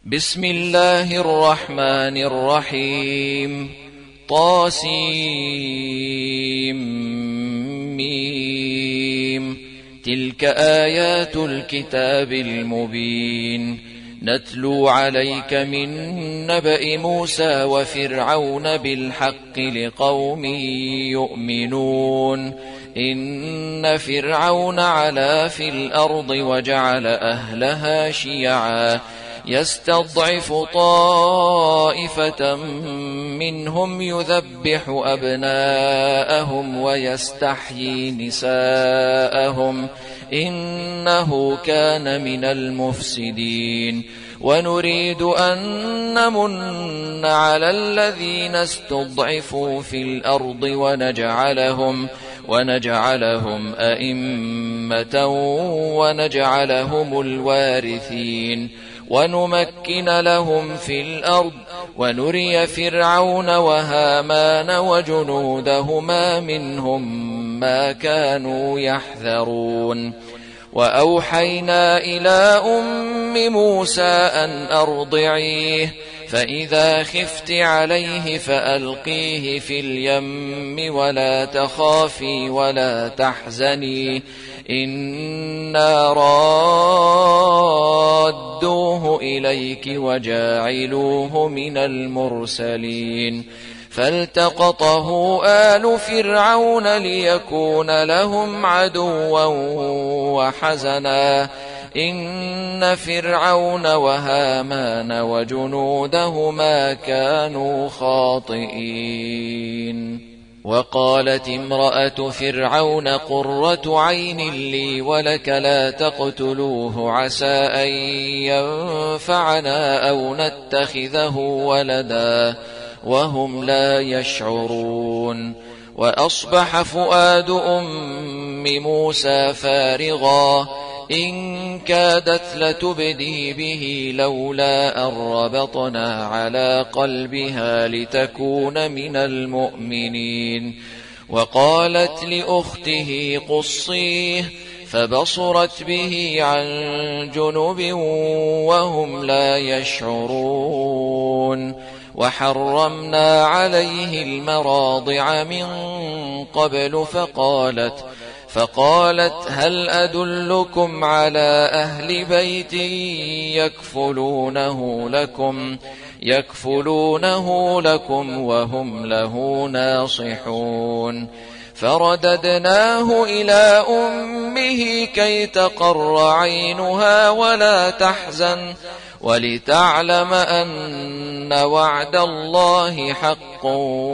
بسم الله الرحمن الرحيم. طاسيم. تلك آيات الكتاب المبين. نتلو عليك من نبأ موسى وفرعون بالحق لقوم يؤمنون. إن فرعون علا في الأرض وجعل أهلها شيعا يستضعف طائفة منهم يذبح أبناءهم ويستحيي نساءهم إنه كان من المفسدين. ونريد أن نمن على الذين استضعفوا في الأرض ونجعلهم أئمة ونجعلهم الوارثين ونمكن لهم في الأرض ونري فرعون وهامان وجنودهما منهم ما كانوا يحذرون. وأوحينا إلى أم موسى أن أرضعيه فإذا خفت عليه فألقيه في اليم ولا تخافي ولا تحزني إنا رادوه إليك وجاعلوه من المرسلين. فالتقطه آل فرعون ليكون لهم عدوا وحزنا إن فرعون وهامان وجنودهما كانوا خاطئين. وقالت امرأة فرعون قرة عين لي ولك لا تقتلوه عسى أن ينفعنا أو نتخذه ولدا وهم لا يشعرون. وأصبح فؤاد أم موسى فارغا إن كادت لتبدي به لولا أن ربطنا على قلبها لتكون من المؤمنين. وقالت لأخته قصيه فبصرت به عن جنب وهم لا يشعرون. وحرمنا عليه المراضع من قبل فقالت هل أدلكم على أهل بيت يكفلونه لكم وهم له ناصحون. فرددناه إلى أمه كي تقر عينها ولا تحزن ولتعلم أن وعد الله حق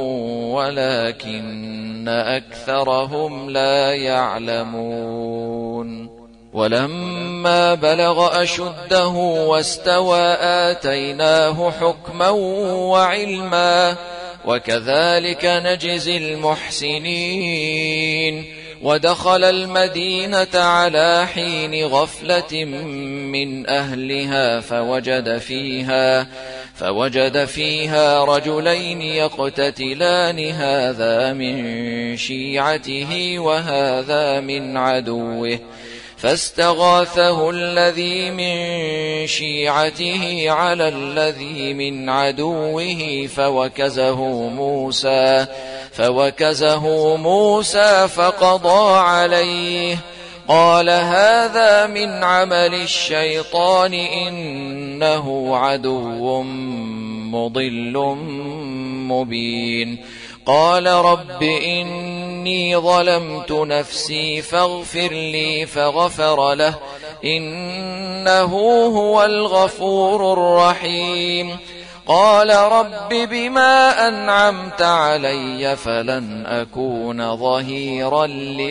ولكن أكثرهم لا يعلمون. ولما بلغ أشده واستوى آتيناه حكما وعلما وكذلك نجزي المحسنين. ودخل المدينة على حين غفلة من أهلها فوجد فيها رجلين يقتتلان هذا من شيعته وهذا من عدوه فاستغاثه الذي من شيعته على الذي من عدوه فوكزه موسى فقضى عليه. قال هذا من عمل الشيطان إنه عدو مضل مبين. قال رب إني ظلمت نفسي فاغفر لي فغفر له إنه هو الغفور الرحيم. قال رب بما أنعمت علي فلن أكون ظهيرا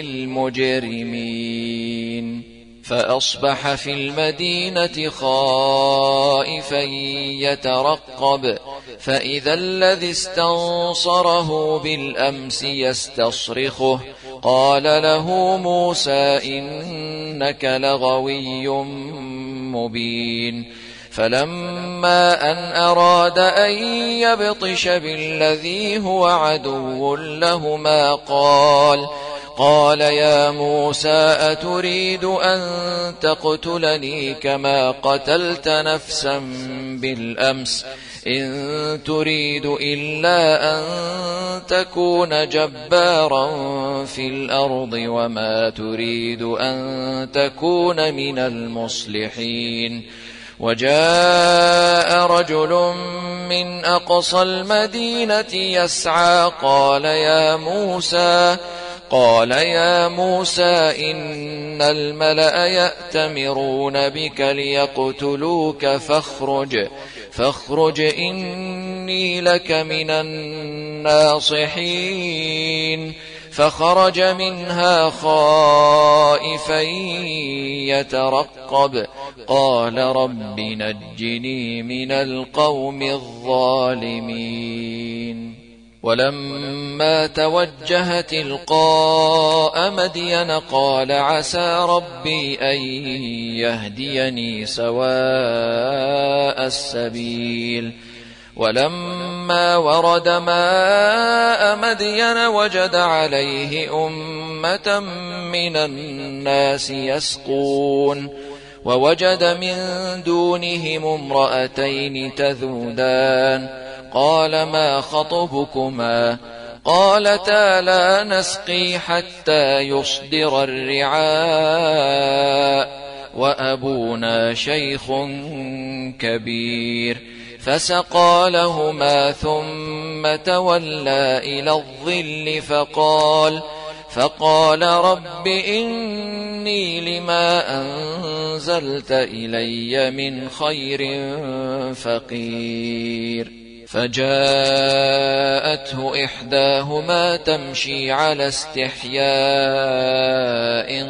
للمجرمين. فأصبح في المدينة خائفا يترقب فإذا الذي استنصره بالأمس يستصرخه قال له موسى إنك لغوي مبين. فلما أن أراد أن يبطش بالذي هو عدو لهما قال يا موسى أتريد أن تقتلني كما قتلت نفسا بالأمس إن تريد إلا أن تكون جبارا في الأرض وما تريد أن تكون من المصلحين وجاء رجل من أقصى المدينة يسعى قال يا موسى إن الملأ يأتمرون بك ليقتلوك فاخرج إني لك من الناصحين فخرج منها خائفا يترقب قال رب نجني من القوم الظالمين ولما توجه تلقاء مدين قال عسى ربي أن يهديني سواء السبيل ولما ورد ماء مدين وجد عليه أمة من الناس يسقون ووجد من دونهم امرأتين تذودان قال ما خطبكما قالتا لا نسقي حتى يصدر الرعاء وأبونا شيخ كبير فسقى لهما ثم تولى إلى الظل فقال رب إني لما أنزلت إلي من خير فقير فجاءته إحداهما تمشي على استحياء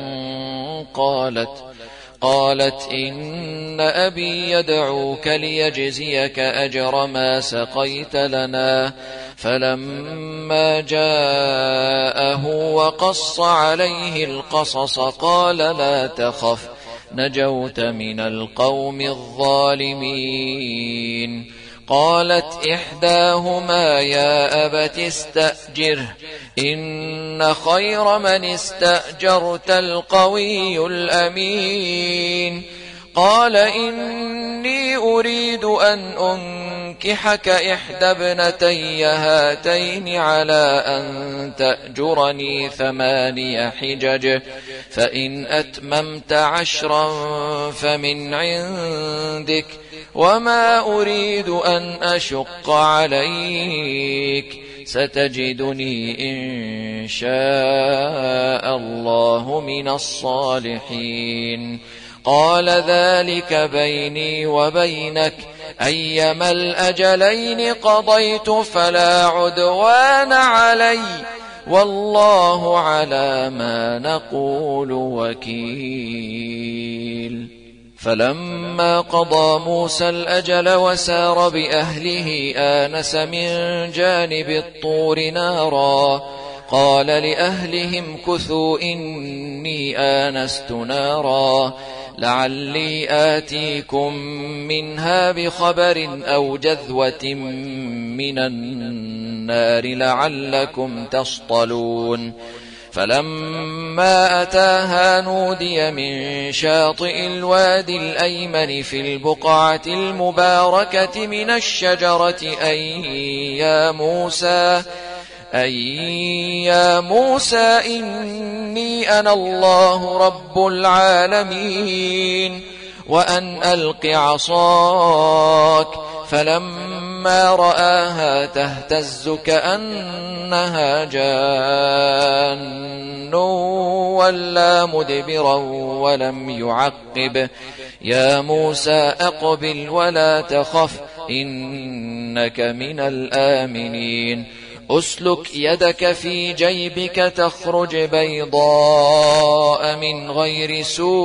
قالت إن أبي يدعوك ليجزيك أجر ما سقيت لنا فلما جاءه وقص عليه القصص قال لا تخف نجوت من القوم الظالمين قالت إحداهما يا أبت استأجره إن خير من استأجرت القوي الأمين قال إني أريد أن أنكحك إحدى ابنتي هاتين على أن تأجرني 8 حجج فإن أتممت 10 فمن عندك وما أريد أن أشق عليك ستجدني إن شاء الله من الصالحين قال ذلك بيني وبينك أيما الأجلين قضيت فلا عدوان علي والله على ما نقول وكيل فلما قضى موسى الأجل وسار بأهله آنس من جانب الطور نارا قال لأهلهم كثوا إني آنست نارا لعلي آتيكم منها بخبر أو جذوة من النار لعلكم تصطلون فلما أتاها نودي من شاطئ الوادي الأيمن في البقعة المباركة من الشجرة أي يا موسى إني أنا الله رب العالمين وأن ألق عصاك فلما رآها تهتز كأنها جان ولا مدبرا ولم يعقب يا موسى أقبل ولا تخف إنك من الآمنين أسلك يدك في جيبك تخرج بيضاء من غير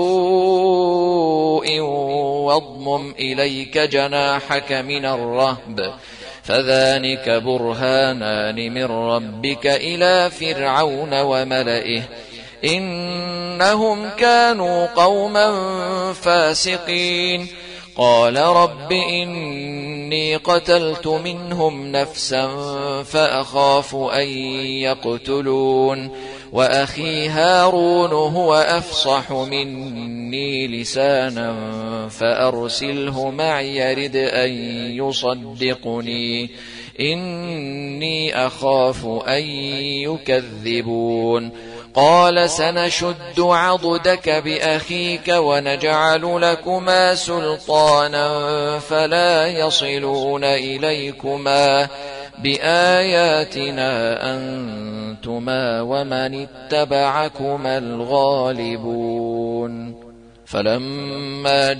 سوء واضمم إليك جناحك من الرهب فذلك برهانان من ربك إلى فرعون وملئه إنهم كانوا قوما فاسقين قال رب إني قتلت منهم نفسا فأخاف أن يقتلون وأخي هارون هو أفصح مني لسانا فأرسله معي يرد أن يصدقني إني أخاف أن يكذبون. قال سنشد عضدك بأخيك ونجعل لكما سلطانا فلا يصلون إليكما بآياتنا أنتما ومن اتبعكما الغالبون. فلما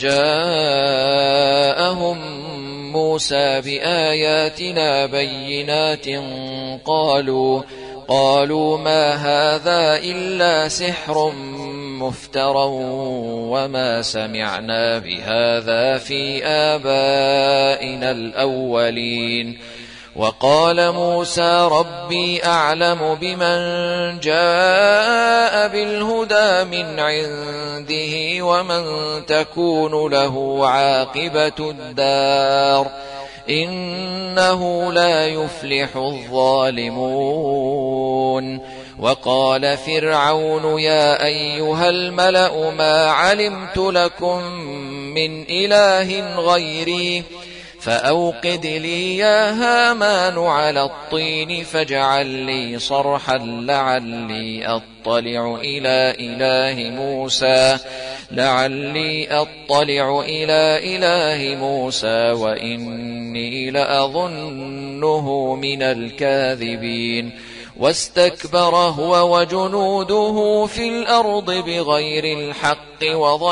جاءهم موسى بآياتنا بينات قالوا ما هذا إلا سحر مفترى وما سمعنا بهذا في آبائنا الأولين. وقال موسى ربي أعلم بمن جاء بالهدى من عنده ومن تكون له عاقبة الدار إنه لا يفلح الظالمون. وقال فرعون يا أيها الملأ ما علمت لكم من إله غيري فأوقد لي يا هامان على الطين فاجعل لي صرحا لعلي أطلع إلى إله موسى وإني لأظنه من الكاذبين. واستكبر هو وجنوده في الأرض بغير الحق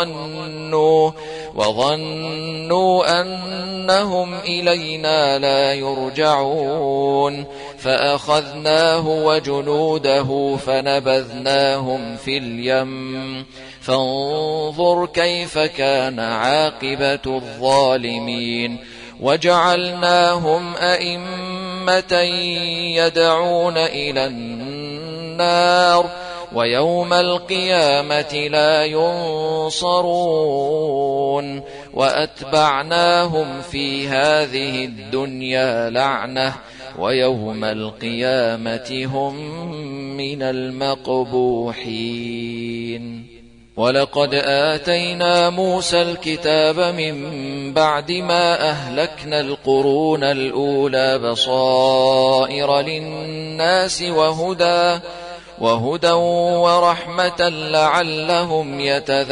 وظنوا أنهم إلينا لا يرجعون. فأخذناه وجنوده فنبذناهم في اليم فانظر كيف كان عاقبة الظالمين. وجعلناهم أئمة يدعون إلى النار ويوم القيامة لا ينصرون. وأتبعناهم في هذه الدنيا لعنة ويوم القيامة هم من المقبوحين. ولقد آتينا موسى الكتاب من بعد ما أهلكنا القرون الأولى بصائر للناس وهدى ورحمة لعلهم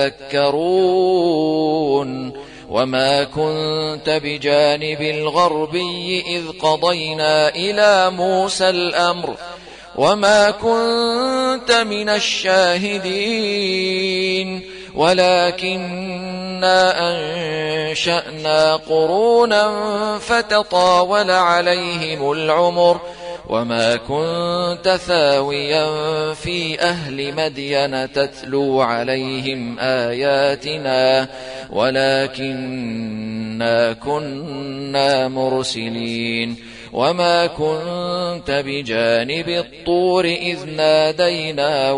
يتذكرون. وما كنت بجانب الغربي إذ قضينا إلى موسى الأمر وما كنت من الشاهدين ولكننا أنشأنا قرونا فتطاول عليهم العمر وما كنت ثاويا في أهل مدين تتلو عليهم آياتنا ولكننا كنا مرسلين. وما كنت بجانب الطور إذ نادينا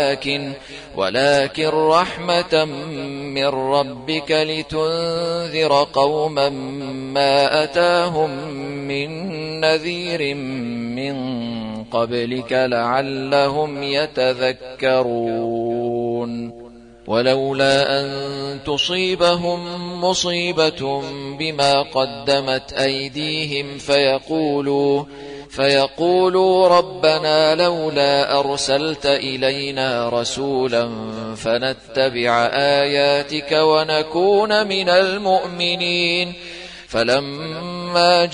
ولكن رحمة من ربك لتنذر قوما ما أتاهم من نذير من قبلك لعلهم يتذكرون. ولولا أن تصيبهم مصيبة بما قدمت أيديهم فيقولوا ربنا لولا أرسلت إلينا رسولا فنتبع آياتك ونكون من المؤمنين. فلما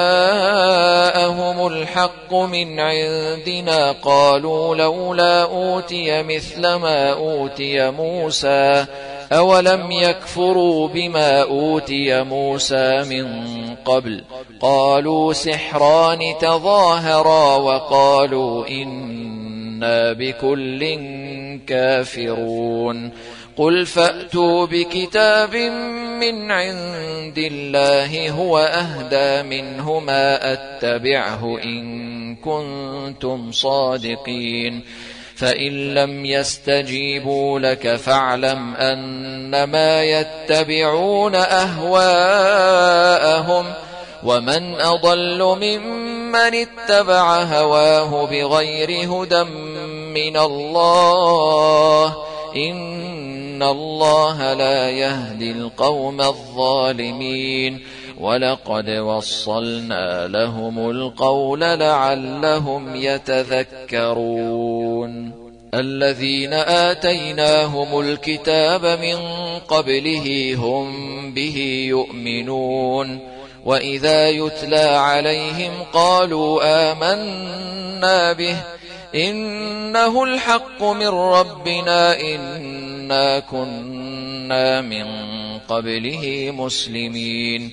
جاءهم الحق من عندنا قالوا لولا أوتي مثل ما أوتي موسى أولم يكفروا بما أوتي موسى من قبل قالوا سحران تظاهرا وقالوا إنا بكل كافرون. قل فأتوا بكتاب من عند الله هو أهدى منهما أتبعه إن كنتم صادقين. فإن لم يستجيبوا لك فاعلم أنما يتبعون أهواءهم ومن أضل ممن اتبع هواه بغير هدى من الله إن الله لا يهدي القوم الظالمين ولقد وصلنا لهم القول لعلهم يتذكرون الذين آتيناهم الكتاب من قبله هم به يؤمنون وإذا يتلى عليهم قالوا آمنا به إنه الحق من ربنا إنا كنا من قبله مسلمين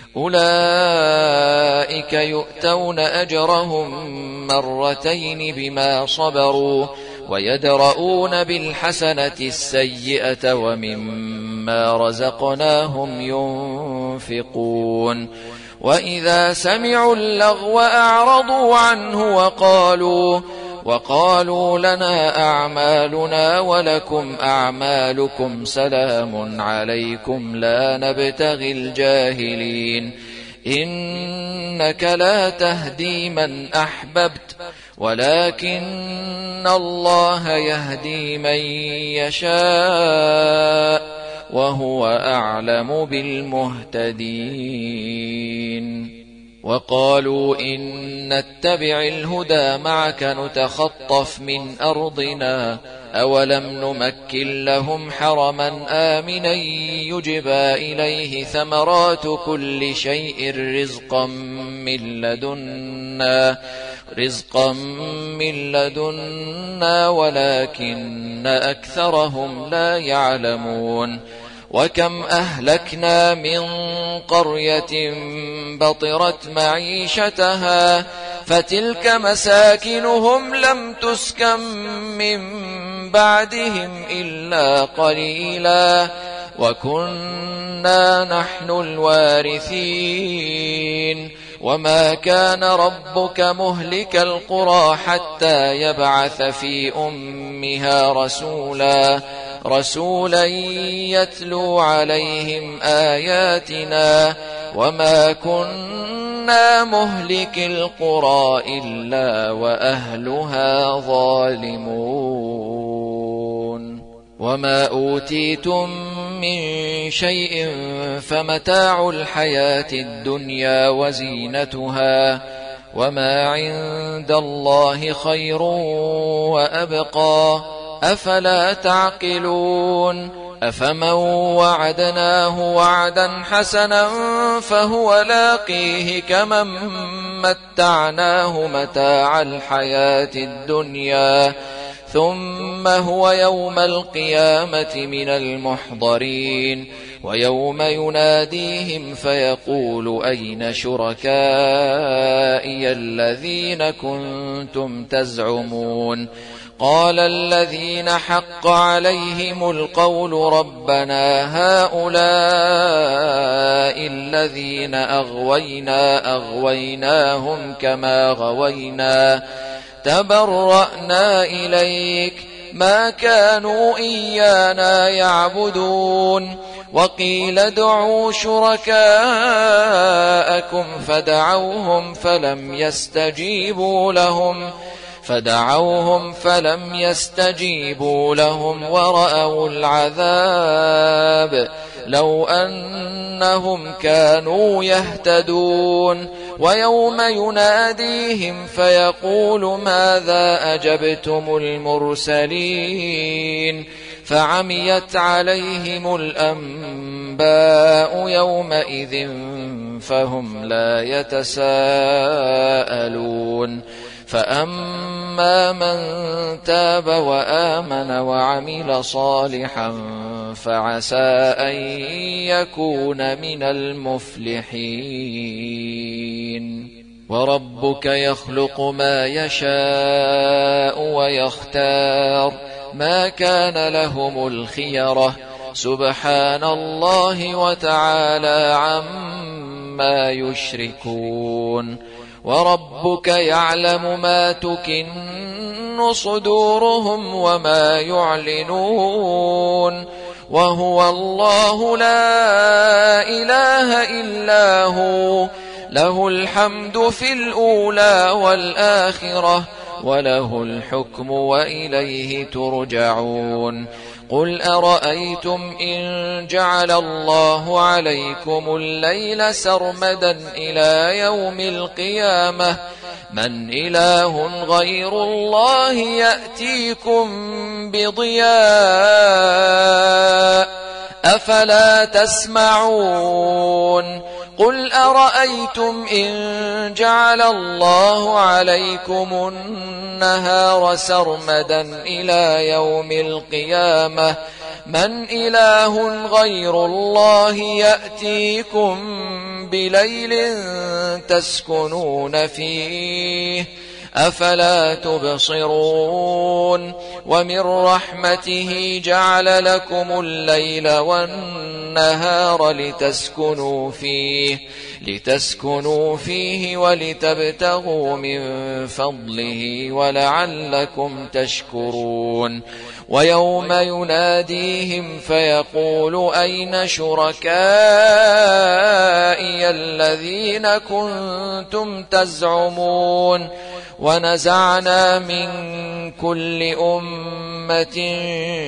أولئك يؤتون أجرهم مرتين بما صبروا ويدرؤون بالحسنة السيئة ومما رزقناهم ينفقون وإذا سمعوا اللغو أعرضوا عنه وقالوا لنا أعمالنا ولكم أعمالكم سلام عليكم لا نبتغي الجاهلين إنك لا تهدي من أحببت ولكن الله يهدي من يشاء وهو أعلم بالمهتدين وقالوا إن نتبع الهدى معك نتخطف من أرضنا أولم نمكن لهم حرما آمنا يجبى إليه ثمرات كل شيء رزقا من لدنا ولكن أكثرهم لا يعلمون وكم أهلكنا من قرية بطرت معيشتها فتلك مساكنهم لم تسكن من بعدهم إلا قليلا وكنا نحن الوارثين وما كان ربك مهلك القرى حتى يبعث في أمها رسولا يتلو عليهم آياتنا وما كنا مهلك القرى إلا وأهلها ظالمون وما أوتيتم من شيء فمتاع الحياة الدنيا وزينتها وما عند الله خير وأبقى أفلا تعقلون أفمن وعدناه وعدا حسنا فهو لاقيه كمن متعناه متاع الحياة الدنيا ثم هو يوم القيامة من المحضرين ويوم يناديهم فيقول أين شركائي الذين كنتم تزعمون قال الذين حق عليهم القول ربنا هؤلاء الذين أغويناهم كما غوينا تبرأنا إليك ما كانوا إيانا يعبدون وقيل ادعوا شركاءكم فدعوهم فلم يستجيبوا لهم ورأوا العذاب لو أنهم كانوا يهتدون ويوم يناديهم فيقول ماذا أجبتم المرسلين فعميت عليهم الأنباء يومئذ فهم لا يتساءلون فأما من تاب وآمن وعمل صالحا فعسى أن يكون من المفلحين وربك يخلق ما يشاء ويختار ما كان لهم الخيرة سبحان الله وتعالى عما يشركون وربك يعلم ما تكن صدورهم وما يعلنون وهو الله لا إله إلا هو له الحمد في الأولى والآخرة وله الحكم وإليه ترجعون قل أرأيتم إن جعل الله عليكم الليل سرمدا إلى يوم القيامة من إله غير الله يأتيكم بضياء أفلا تسمعون قل أرأيتم إن جعل الله عليكم النهار سرمدا إلى يوم القيامة من إله غير الله يأتيكم بليل تسكنون فيه أفلا تبصرون ومن رحمته جعل لكم الليل والنهار لتسكنوا فيه ولتبتغوا من فضله ولعلكم تشكرون ويوم يناديهم فيقول أين شركائي الذين كنتم تزعمون ونزعنا من كل أمة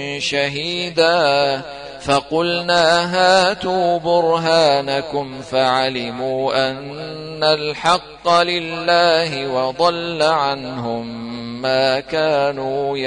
شهيدا فقلنا هاتوا برهانكم فعلموا أن الحق لله وضل عنهم ما كانوا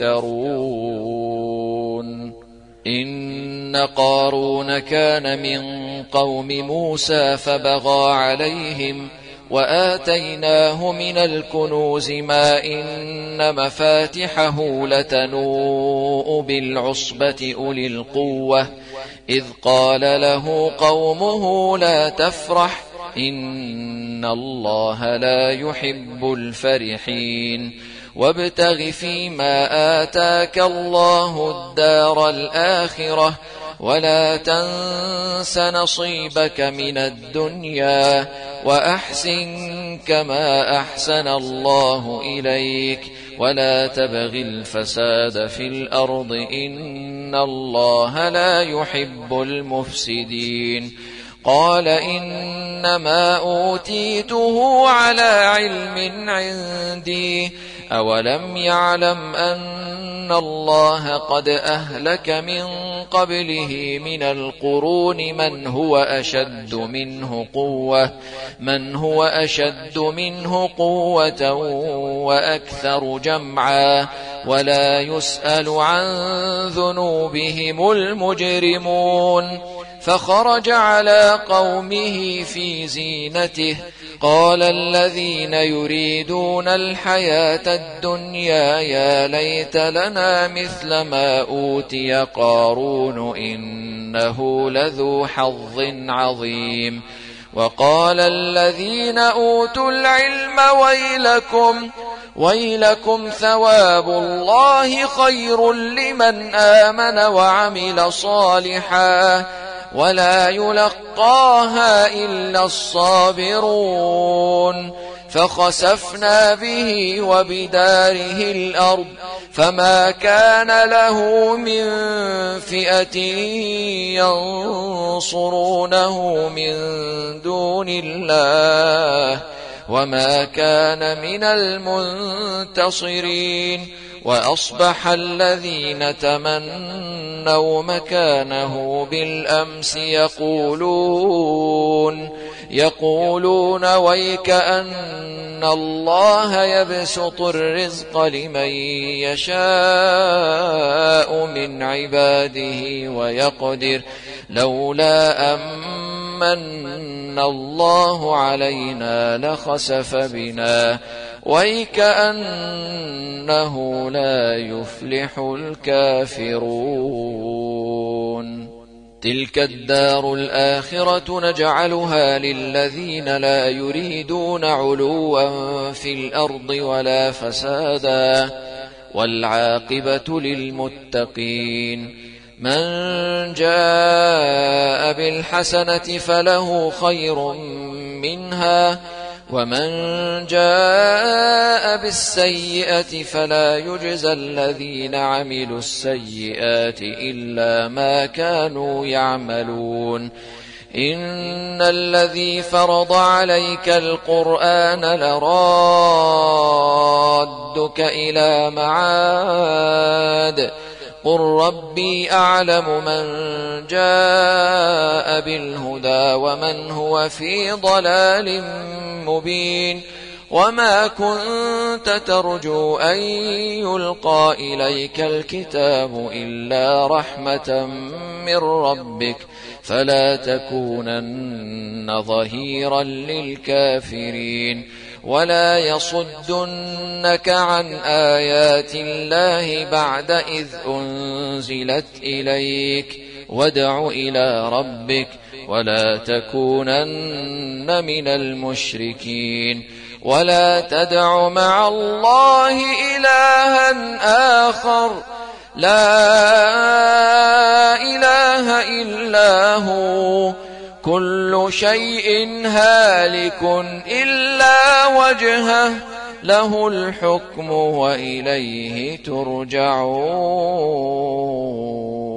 يفترون إن قارون كان من قوم موسى فبغى عليهم وآتيناه من الكنوز ما إن مفاتحه لتنوء بالعصبة أولي القوة إذ قال له قومه لا تفرح إن الله لا يحب الفرحين وابتغ فيما آتاك الله الدار الآخرة ولا تنس نصيبك من الدنيا وأحسن كما أحسن الله إليك ولا تبغ الفساد في الأرض إن الله لا يحب المفسدين قال إنما أوتيته على علم عندي أولم يعلم أن الله قد أهلك من قبله من القرون من هو أشد منه قوة وأكثر جمعا ولا يسأل عن ذنوبهم المجرمون فخرج على قومه في زينته قال الذين يريدون الحياة الدنيا يا ليت لنا مثل ما أوتي قارون إنه لذو حظ عظيم وقال الذين أوتوا العلم ويلكم ثواب الله خير لمن آمن وعمل صالحا ولا يلقاها إلا الصابرون فخسفنا به وبداره الأرض فما كان له من فئة ينصرونه من دون الله وما كان من المنتصرين وأصبح الذين تمنوا مكانه بالأمس يقولون ويك أن الله يبسط الرزق لمن يشاء من عباده ويقدر لولا أمن الله علينا لخسف بنا ويكأنه لا يفلح الكافرون تلك الدار الآخرة نجعلها للذين لا يريدون علوا في الأرض ولا فسادا والعاقبة للمتقين من جاء بالحسنة فله خير منها ومن جاء بالسيئة فلا يجزى الذين عملوا السيئات إلا ما كانوا يعملون إن الذي فرض عليك القرآن لرادك إلى معاد قل ربي أعلم من جاء بالهدى ومن هو في ضلال مبين وما كنت ترجو أن يلقى إليك الكتاب إلا رحمة من ربك فلا تكونن ظهيرا للكافرين ولا يصدنك عن آيات الله بعد إذ أنزلت إليك وادع إلى ربك ولا تكونن من المشركين ولا تدع مع الله إلها آخر لا إله إلا هو كل شيء هالك إلا وجهه له الحكم وإليه ترجعون.